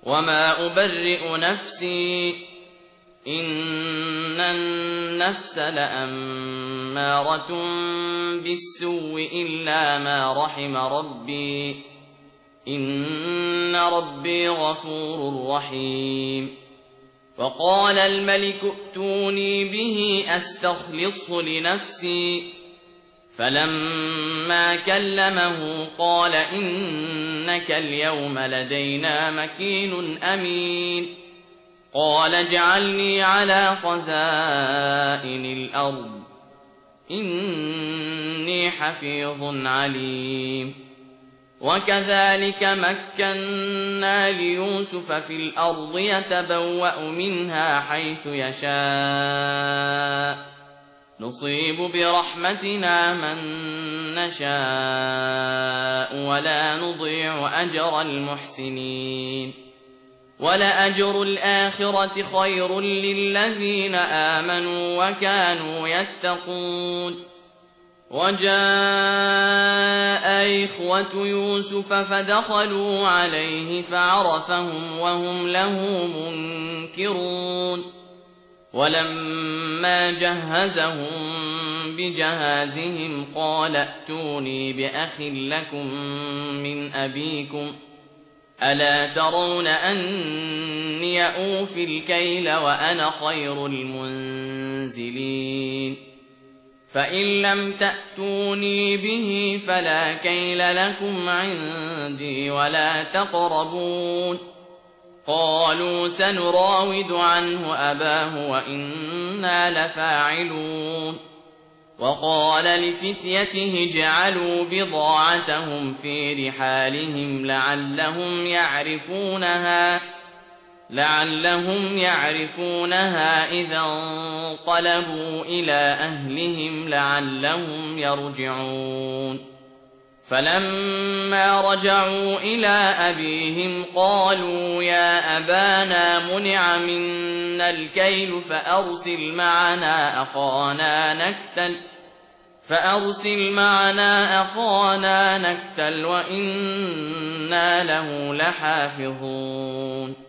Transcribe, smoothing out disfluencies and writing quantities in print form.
وما أبرئ نفسي إن النفس لأمارة بالسوء إلا ما رحم ربي إن ربي غفور رحيم. وقال الملك ائتوني به أستخلصه لنفسي فلما كلمه قال إنك اليوم لدينا مكين أمين. قال اجعلني على خزائن الأرض إني حفيظ عليم. وكذلك مكنا ليوسف في الأرض يتبوأ منها حيث يشاء نصيب برحمتنا من نشاء ولا نضيع أجر المحسنين. ولأجر الآخرة خير للذين آمنوا وكانوا يتقون. وجاء إخوة يوسف فدخلوا عليه فعرفهم وهم له منكرون. ولما جهزهم بجهازهم قال ائتوني بأخ لكم من أبيكم ألا ترون أني أوفي الكيل وأنا خير المنزلين. فإن لم تأتوني به فلا كيل لكم عندي ولا تقربون. قالوا سنراود عنه أباه وإنا لفاعلون. وقال لفتيته اجعلوا بضاعتهم في رحالهم لعلهم يعرفونها إذا انقلبوا إلى أهلهم لعلهم يرجعون. فلما رجعوا إلى أبيهم قالوا يا أبانا منع منا الكيل فأرسل معنا أخانا نكتل وإنا له لحافظون.